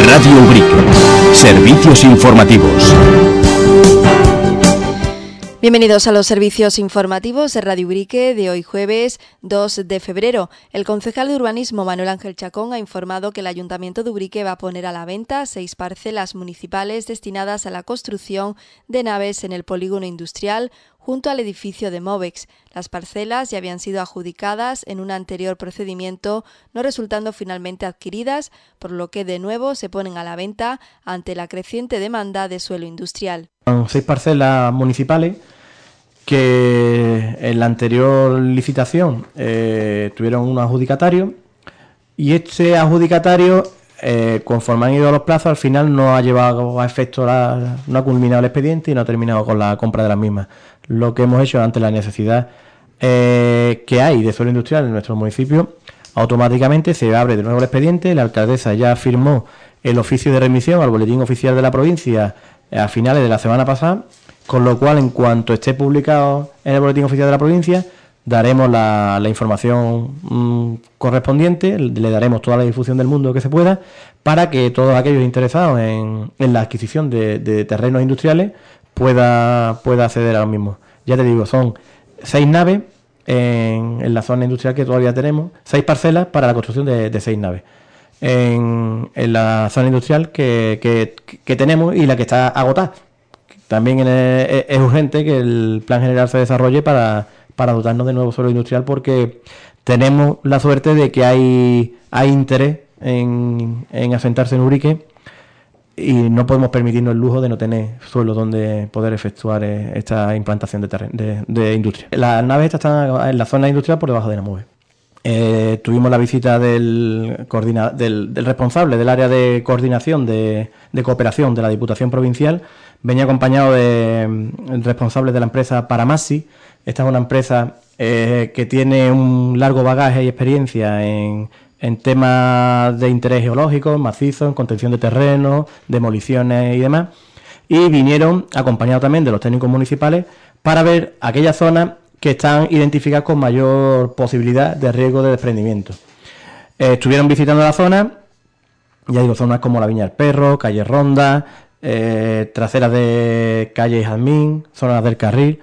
Radio Ubrique. Servicios informativos. Bienvenidos a los servicios informativos de Radio Ubrique de hoy jueves 2 de febrero. El concejal de Urbanismo Manuel Ángel Chacón ha informado que el Ayuntamiento de Ubrique va a poner a la venta 6 parcelas municipales destinadas a la construcción de naves en el polígono industrial junto al edificio de Movex. Las parcelas ya habían sido adjudicadas en un anterior procedimiento, no resultando finalmente adquiridas, por lo que de nuevo se ponen a la venta ante la creciente demanda de suelo industrial. 6 parcelas municipales que en la anterior licitación tuvieron un adjudicatario, y este adjudicatario, conforme han ido a los plazos, al final no ha llevado a efecto, no ha culminado el expediente y no ha terminado con la compra de las mismas. Lo que hemos hecho ante la necesidad que hay de suelo industrial en nuestro municipio, automáticamente se abre de nuevo el expediente. La alcaldesa ya firmó el oficio de remisión al boletín oficial de la provincia a finales de la semana pasada, con lo cual, en cuanto esté publicado en el boletín oficial de la provincia, daremos la información correspondiente, le daremos toda la difusión del mundo que se pueda, para que todos aquellos interesados en la adquisición de terrenos industriales pueda acceder a los mismos. Ya te digo, son 6 naves en la zona industrial que todavía tenemos, 6 parcelas para la construcción de 6 naves. En la zona industrial que tenemos y la que está agotada. También es urgente que el plan general se desarrolle para dotarnos de nuevo suelo industrial, porque tenemos la suerte de que hay interés en asentarse en Ubrique y no podemos permitirnos el lujo de no tener suelo donde poder efectuar esta implantación de industria. Las naves estas están en la zona industrial por debajo de Namove. Tuvimos la visita del responsable del área de coordinación de cooperación de la Diputación Provincial. Venía acompañado de responsables de la empresa Paramasi. Esta es una empresa que tiene un largo bagaje y experiencia en temas de interés geológico, macizo, en contención de terrenos, demoliciones y demás. Y vinieron acompañados también de los técnicos municipales para ver aquellas zonas que están identificadas con mayor posibilidad de riesgo de desprendimiento. Estuvieron visitando la zona, ya digo, zonas como la Viña del Perro, calle Ronda, traseras de calle Jazmín, zonas del Carril.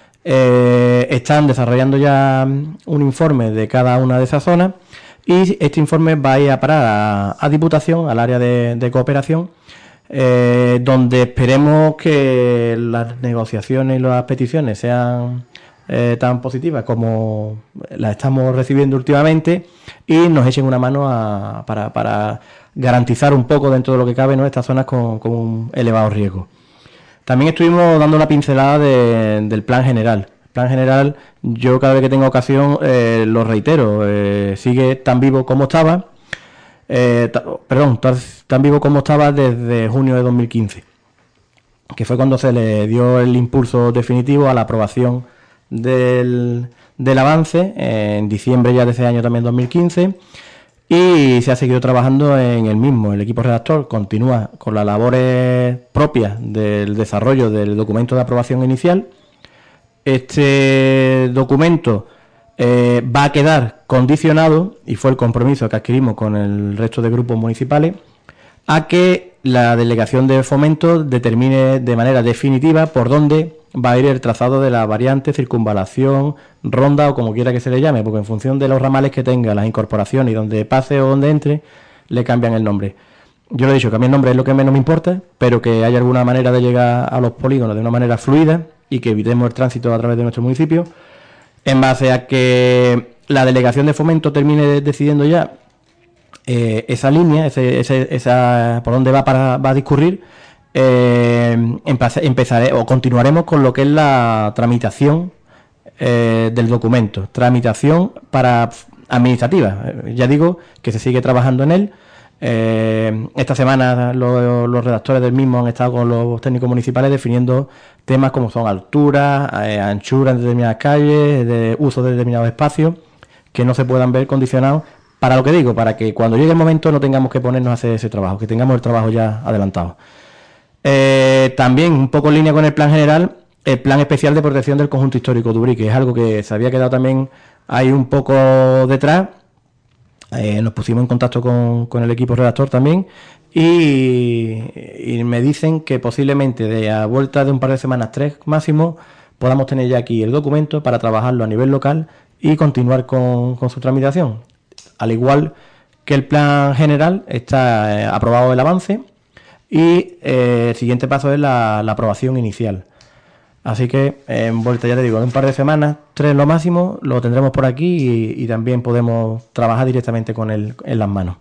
Están desarrollando ya un informe de cada una de esas zonas, y este informe va a ir a parar a Diputación, al área de cooperación, donde esperemos que las negociaciones y las peticiones sean tan positivas como las estamos recibiendo últimamente, y nos echen una mano para garantizar un poco, dentro de lo que cabe, ¿no?, estas zonas con un elevado riesgo. También estuvimos dando una pincelada del plan general. El plan general, yo cada vez que tengo ocasión lo reitero, sigue tan vivo como estaba, tan vivo como estaba desde junio de 2015, que fue cuando se le dio el impulso definitivo a la aprobación del avance, en diciembre ya de ese año también 2015, y se ha seguido trabajando en el mismo. El equipo redactor continúa con las labores propias del desarrollo del documento de aprobación inicial. Este documento va a quedar condicionado, y fue el compromiso que adquirimos con el resto de grupos municipales, a que la delegación de fomento determine de manera definitiva por dónde va a ir el trazado de la variante, circunvalación, ronda o como quiera que se le llame, porque en función de los ramales que tenga, las incorporaciones y donde pase o donde entre, le cambian el nombre. Yo le he dicho que a mí el nombre es lo que menos me importa, pero que haya alguna manera de llegar a los polígonos de una manera fluida y que evitemos el tránsito a través de nuestro municipio, en base a que la delegación de fomento termine decidiendo ya esa línea, esa por dónde va a discurrir. Empezaré o continuaremos con lo que es la tramitación del documento, tramitación para administrativa. Ya digo que se sigue trabajando en él. Esta semana los redactores del mismo han estado con los técnicos municipales definiendo temas como son alturas, anchuras en determinadas calles, de uso de determinados espacios que no se puedan ver condicionados, para lo que digo, para que cuando llegue el momento no tengamos que ponernos a hacer ese trabajo, que tengamos el trabajo ya adelantado. También, un poco en línea con el plan general, el plan especial de protección del conjunto histórico de Ubrique, que es algo que se había quedado también ahí un poco detrás, Nos pusimos en contacto con el equipo redactor también y me dicen que posiblemente de a vuelta de un par de semanas, 3 máximo, podamos tener ya aquí el documento para trabajarlo a nivel local y continuar con su tramitación. Al igual que el plan general, está aprobado el avance y el siguiente paso es la aprobación inicial. Así que en vuelta, ya te digo, en un par de semanas, 3 lo máximo, lo tendremos por aquí y también podemos trabajar directamente con él en las manos.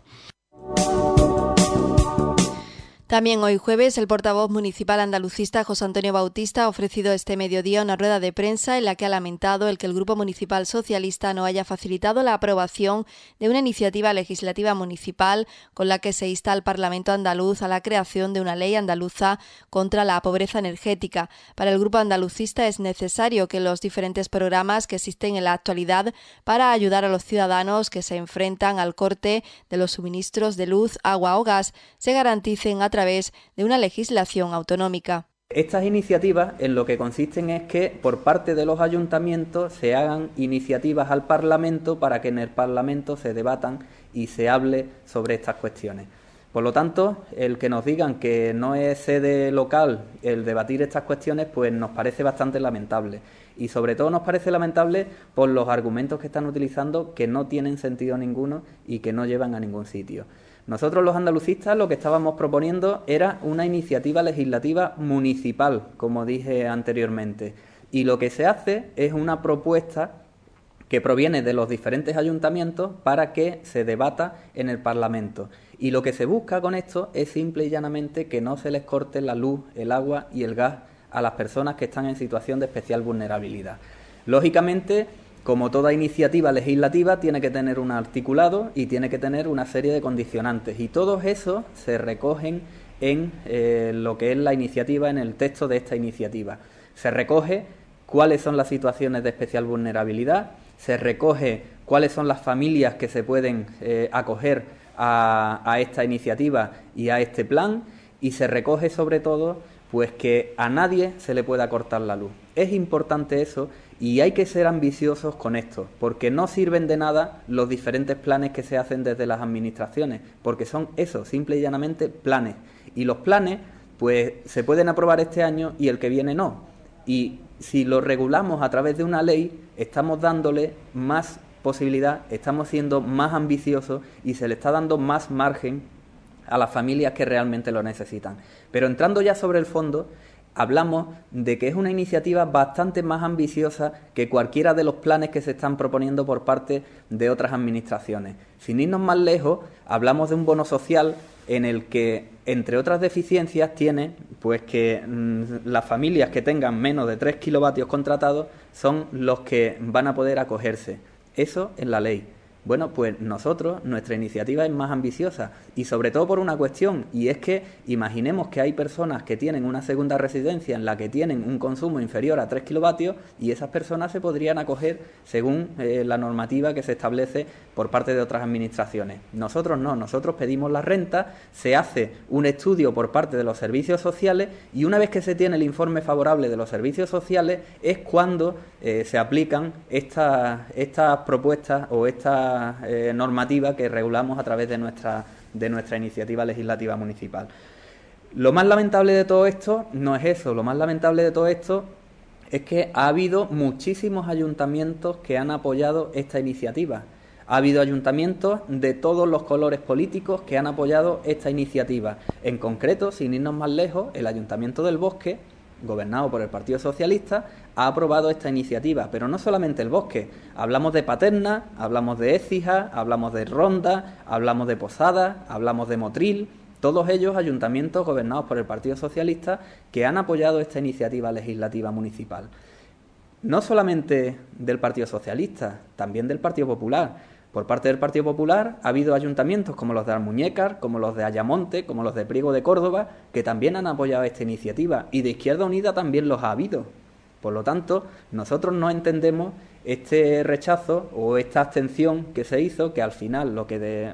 También hoy jueves, el portavoz municipal andalucista José Antonio Bautista ha ofrecido este mediodía una rueda de prensa en la que ha lamentado el que el Grupo Municipal Socialista no haya facilitado la aprobación de una iniciativa legislativa municipal con la que se insta al Parlamento andaluz a la creación de una ley andaluza contra la pobreza energética. Para el Grupo andalucista es necesario que los diferentes programas que existen en la actualidad para ayudar a los ciudadanos que se enfrentan al corte de los suministros de luz, agua o gas se garanticen a través de una legislación autonómica. Estas iniciativas en lo que consisten es que por parte de los ayuntamientos se hagan iniciativas al Parlamento para que en el Parlamento se debatan y se hable sobre estas cuestiones. Por lo tanto, el que nos digan que no es sede local el debatir estas cuestiones, pues nos parece bastante lamentable. Y sobre todo nos parece lamentable por los argumentos que están utilizando, que no tienen sentido ninguno y que no llevan a ningún sitio. Nosotros los andalucistas lo que estábamos proponiendo era una iniciativa legislativa municipal, como dije anteriormente. Y lo que se hace es una propuesta que proviene de los diferentes ayuntamientos para que se debata en el Parlamento. Y lo que se busca con esto es simple y llanamente que no se les corte la luz, el agua y el gas a las personas que están en situación de especial vulnerabilidad. Lógicamente, como toda iniciativa legislativa, tiene que tener un articulado y tiene que tener una serie de condicionantes. Y todos esos se recogen en lo que es la iniciativa, en el texto de esta iniciativa. Se recoge cuáles son las situaciones de especial vulnerabilidad, se recoge cuáles son las familias que se pueden acoger a esta iniciativa y a este plan, y se recoge sobre todo pues que a nadie se le pueda cortar la luz. Es importante eso y hay que ser ambiciosos con esto, porque no sirven de nada los diferentes planes que se hacen desde las administraciones, porque son eso, simple y llanamente planes. Y los planes pues se pueden aprobar este año y el que viene no. Y si lo regulamos a través de una ley, estamos dándole más posibilidad, estamos siendo más ambiciosos y se le está dando más margen a las familias que realmente lo necesitan. Pero entrando ya sobre el fondo, hablamos de que es una iniciativa bastante más ambiciosa que cualquiera de los planes que se están proponiendo por parte de otras administraciones. Sin irnos más lejos, hablamos de un bono social en el que, entre otras deficiencias, tiene pues que las familias que tengan menos de 3 kilovatios contratados son los que van a poder acogerse. Eso en la ley. Bueno, pues nuestra iniciativa es más ambiciosa y sobre todo por una cuestión, y es que imaginemos que hay personas que tienen una segunda residencia en la que tienen un consumo inferior a 3 kilovatios y esas personas se podrían acoger según la normativa que se establece por parte de otras administraciones. Nosotros no, nosotros pedimos la renta, se hace un estudio por parte de los servicios sociales y una vez que se tiene el informe favorable de los servicios sociales es cuando se aplican estas propuestas o esta normativa que regulamos a través de nuestra iniciativa legislativa municipal. Lo más lamentable de todo esto no es eso, lo más lamentable de todo esto es que ha habido muchísimos ayuntamientos que han apoyado esta iniciativa. Ha habido ayuntamientos de todos los colores políticos que han apoyado esta iniciativa. En concreto, sin irnos más lejos, el Ayuntamiento del Bosque, gobernado por el Partido Socialista, ha aprobado esta iniciativa, pero no solamente el Bosque. Hablamos de Paterna, hablamos de Écija, hablamos de Ronda, hablamos de Posada, hablamos de Motril, todos ellos ayuntamientos gobernados por el Partido Socialista que han apoyado esta iniciativa legislativa municipal. No solamente del Partido Socialista, también del Partido Popular. Por parte del Partido Popular ha habido ayuntamientos como los de Almuñécar, como los de Ayamonte, como los de Priego de Córdoba, que también han apoyado esta iniciativa, y de Izquierda Unida también los ha habido. Por lo tanto, nosotros no entendemos este rechazo o esta abstención que se hizo, que al final en lo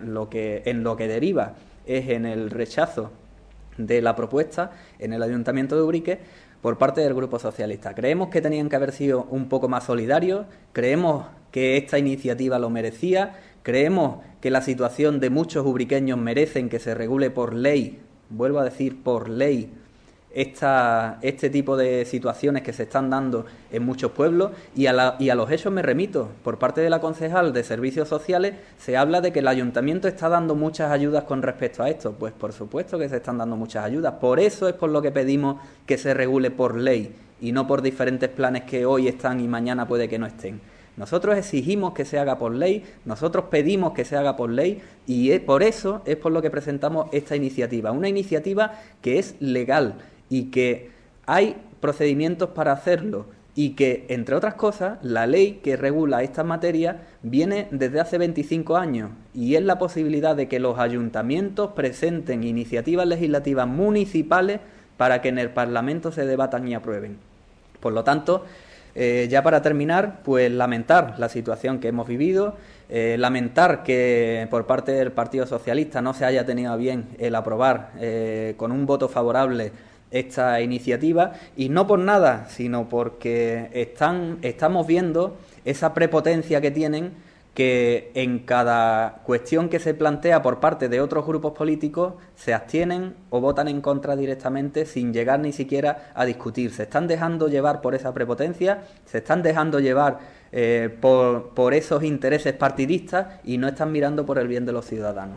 que deriva es en el rechazo de la propuesta en el Ayuntamiento de Ubrique por parte del Grupo Socialista. Creemos que tenían que haber sido un poco más solidarios, creemos que esta iniciativa lo merecía, Creemos que la situación de muchos ubriqueños merecen que se regule por ley, vuelvo a decir por ley, este tipo de situaciones que se están dando en muchos pueblos, y a los hechos me remito. Por parte de la concejal de Servicios Sociales se habla de que el ayuntamiento está dando muchas ayudas con respecto a esto. Pues por supuesto que se están dando muchas ayudas, por eso es por lo que pedimos que se regule por ley y no por diferentes planes que hoy están y mañana puede que no estén. Nosotros exigimos que se haga por ley, nosotros pedimos que se haga por ley, y por eso es por lo que presentamos esta iniciativa. Una iniciativa que es legal y que hay procedimientos para hacerlo, y que, entre otras cosas, la ley que regula esta materia viene desde hace 25 años, y es la posibilidad de que los ayuntamientos presenten iniciativas legislativas municipales para que en el Parlamento se debatan y aprueben. Por lo tanto, ya para terminar, pues lamentar la situación que hemos vivido, lamentar que por parte del Partido Socialista no se haya tenido a bien el aprobar con un voto favorable esta iniciativa, y no por nada, sino porque estamos viendo esa prepotencia que tienen, que en cada cuestión que se plantea por parte de otros grupos políticos se abstienen o votan en contra directamente sin llegar ni siquiera a discutir. Se están dejando llevar por esa prepotencia, se están dejando llevar por esos intereses partidistas, y no están mirando por el bien de los ciudadanos.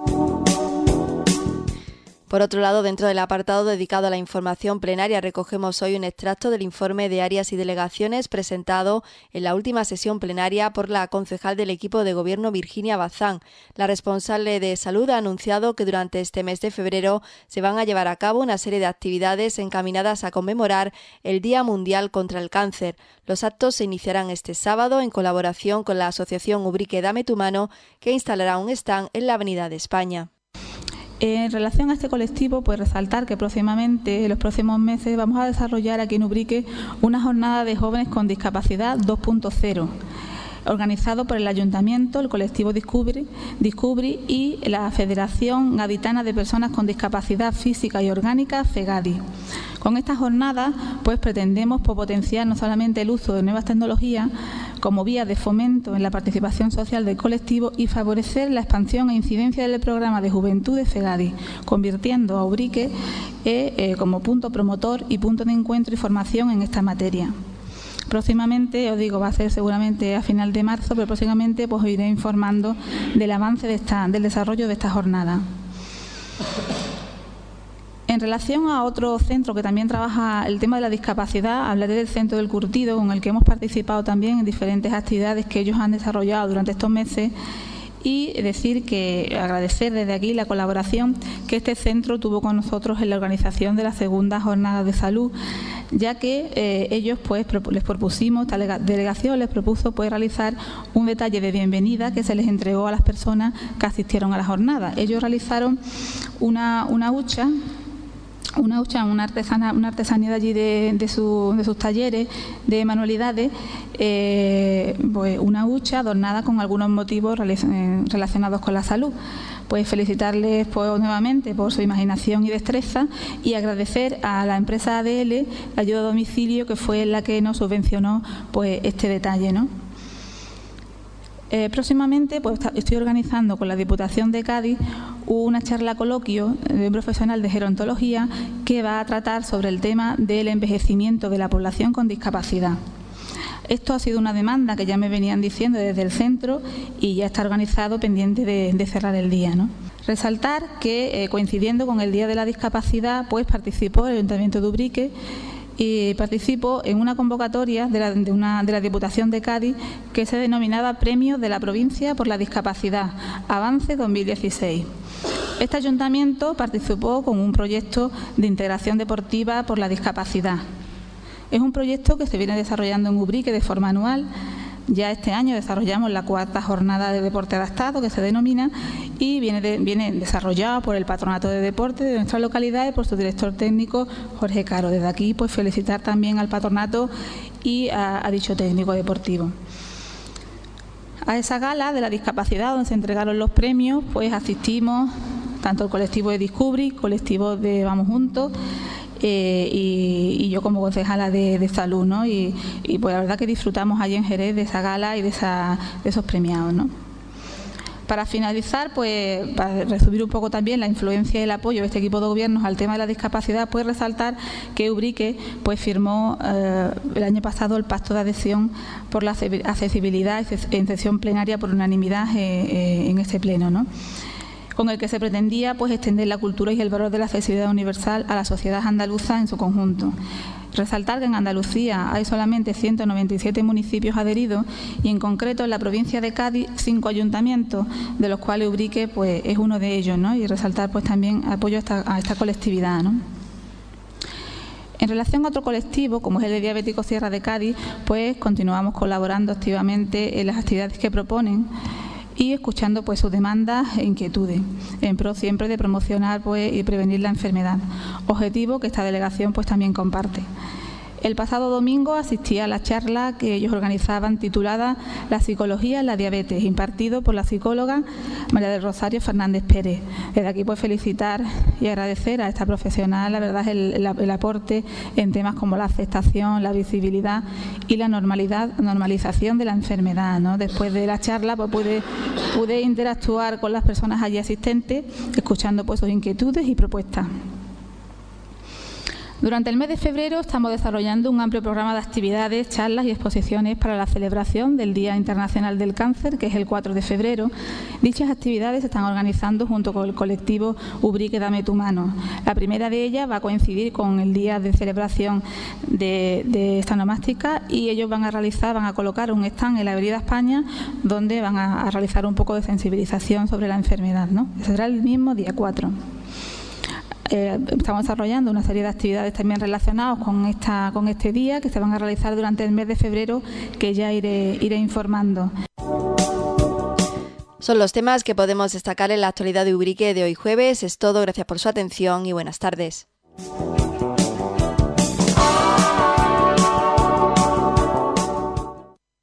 Por otro lado, dentro del apartado dedicado a la información plenaria, recogemos hoy un extracto del informe de áreas y delegaciones presentado en la última sesión plenaria por la concejal del equipo de gobierno, Virginia Bazán. La responsable de salud ha anunciado que durante este mes de febrero se van a llevar a cabo una serie de actividades encaminadas a conmemorar el Día Mundial contra el Cáncer. Los actos se iniciarán este sábado en colaboración con la asociación Ubrique Dame tu Mano, que instalará un stand en la Avenida de España. En relación a este colectivo, pues resaltar que próximamente, en los próximos meses, vamos a desarrollar aquí en Ubrique una jornada de jóvenes con discapacidad 2.0, organizado por el Ayuntamiento, el colectivo Discubri y la Federación Gaditana de Personas con Discapacidad Física y Orgánica, FEGADI. Con esta jornada, pues pretendemos potenciar no solamente el uso de nuevas tecnologías como vía de fomento en la participación social del colectivo, y favorecer la expansión e incidencia del programa de juventud de FEGADI, convirtiendo a Ubrique como punto promotor y punto de encuentro y formación en esta materia. Próximamente, os digo, va a ser seguramente a final de marzo, pero próximamente pues os iré informando del avance del desarrollo de esta jornada. En relación a otro centro que también trabaja el tema de la discapacidad, hablaré del Centro del Curtido, con el que hemos participado también en diferentes actividades que ellos han desarrollado durante estos meses, y decir que agradecer desde aquí la colaboración que este centro tuvo con nosotros en la organización de la segunda jornada de salud, ya que ellos pues les propusimos, esta delegación les propuso pues realizar un detalle de bienvenida que se les entregó a las personas que asistieron a la jornada. Ellos realizaron una hucha, una artesanía de allí de sus talleres de manualidades, pues una hucha adornada con algunos motivos relacionados con la salud. Pues felicitarles pues nuevamente por su imaginación y destreza, y agradecer a la empresa ADL la ayuda a domicilio, que fue la que nos subvencionó pues este detalle, ¿no? Próximamente pues estoy organizando con la Diputación de Cádiz una charla coloquio de un profesional de gerontología que va a tratar sobre el tema del envejecimiento de la población con discapacidad. Esto ha sido una demanda que ya me venían diciendo desde el centro, y ya está organizado, pendiente de cerrar el día, ¿no? Resaltar que coincidiendo con el Día de la Discapacidad, pues participó el Ayuntamiento de Ubrique y participó en una convocatoria de la Diputación de Cádiz que se denominaba Premios de la Provincia por la Discapacidad, Avance 2016. Este ayuntamiento participó con un proyecto de integración deportiva por la discapacidad. Es un proyecto que se viene desarrollando en Ubrique de forma anual. Ya este año desarrollamos la 4ª jornada de deporte adaptado, que se denomina, y viene desarrollado por el Patronato de Deporte de nuestra localidad y por su director técnico, Jorge Caro. Desde aquí, pues felicitar también al patronato y a dicho técnico deportivo. A esa gala de la discapacidad, donde se entregaron los premios, pues asistimos tanto el colectivo de Discubri, colectivo de Vamos Juntos, y yo como concejala de salud, ¿no? Y pues la verdad que disfrutamos allí en Jerez de esa gala y de esos premiados, ¿no? Para finalizar, pues para resumir un poco también la influencia y el apoyo de este equipo de gobiernos al tema de la discapacidad, pues resaltar que Ubrique pues firmó el año pasado el Pacto de Adhesión por la accesibilidad en sesión plenaria por unanimidad en este pleno, ¿no?, con el que se pretendía pues extender la cultura y el valor de la accesibilidad universal a la sociedad andaluza en su conjunto. Resaltar que en Andalucía hay solamente 197 municipios adheridos y en concreto en la provincia de Cádiz 5 ayuntamientos, de los cuales Ubrique pues es uno de ellos, ¿no?, y resaltar pues también apoyo a esta colectividad, ¿no? En relación a otro colectivo, como es el de Diabéticos Sierra de Cádiz, pues continuamos colaborando activamente en las actividades que proponen y escuchando pues sus demandas e inquietudes, en pro siempre de promocionar pues y prevenir la enfermedad, objetivo que esta delegación pues también comparte. El pasado domingo asistí a la charla que ellos organizaban titulada La psicología en la diabetes, impartido por la psicóloga María del Rosario Fernández Pérez. Desde aquí pues felicitar y agradecer a esta profesional, la verdad, el aporte en temas como la aceptación, la visibilidad y la normalización de la enfermedad, ¿no? Después de la charla pues pude interactuar con las personas allí asistentes, escuchando pues sus inquietudes y propuestas. Durante el mes de febrero estamos desarrollando un amplio programa de actividades, charlas y exposiciones para la celebración del Día Internacional del Cáncer, que es el 4 de febrero. Dichas actividades se están organizando junto con el colectivo Ubrique Dame tu Mano. La primera de ellas va a coincidir con el día de celebración de esta onomástica y ellos van a colocar un stand en la Avenida España donde van a realizar un poco de sensibilización sobre la enfermedad, ¿no? Será el mismo día 4. Estamos desarrollando una serie de actividades también relacionadas con este día que se van a realizar durante el mes de febrero, que ya iré informando. Son los temas que podemos destacar en la actualidad de Ubrique de hoy jueves. Es todo, gracias por su atención y buenas tardes.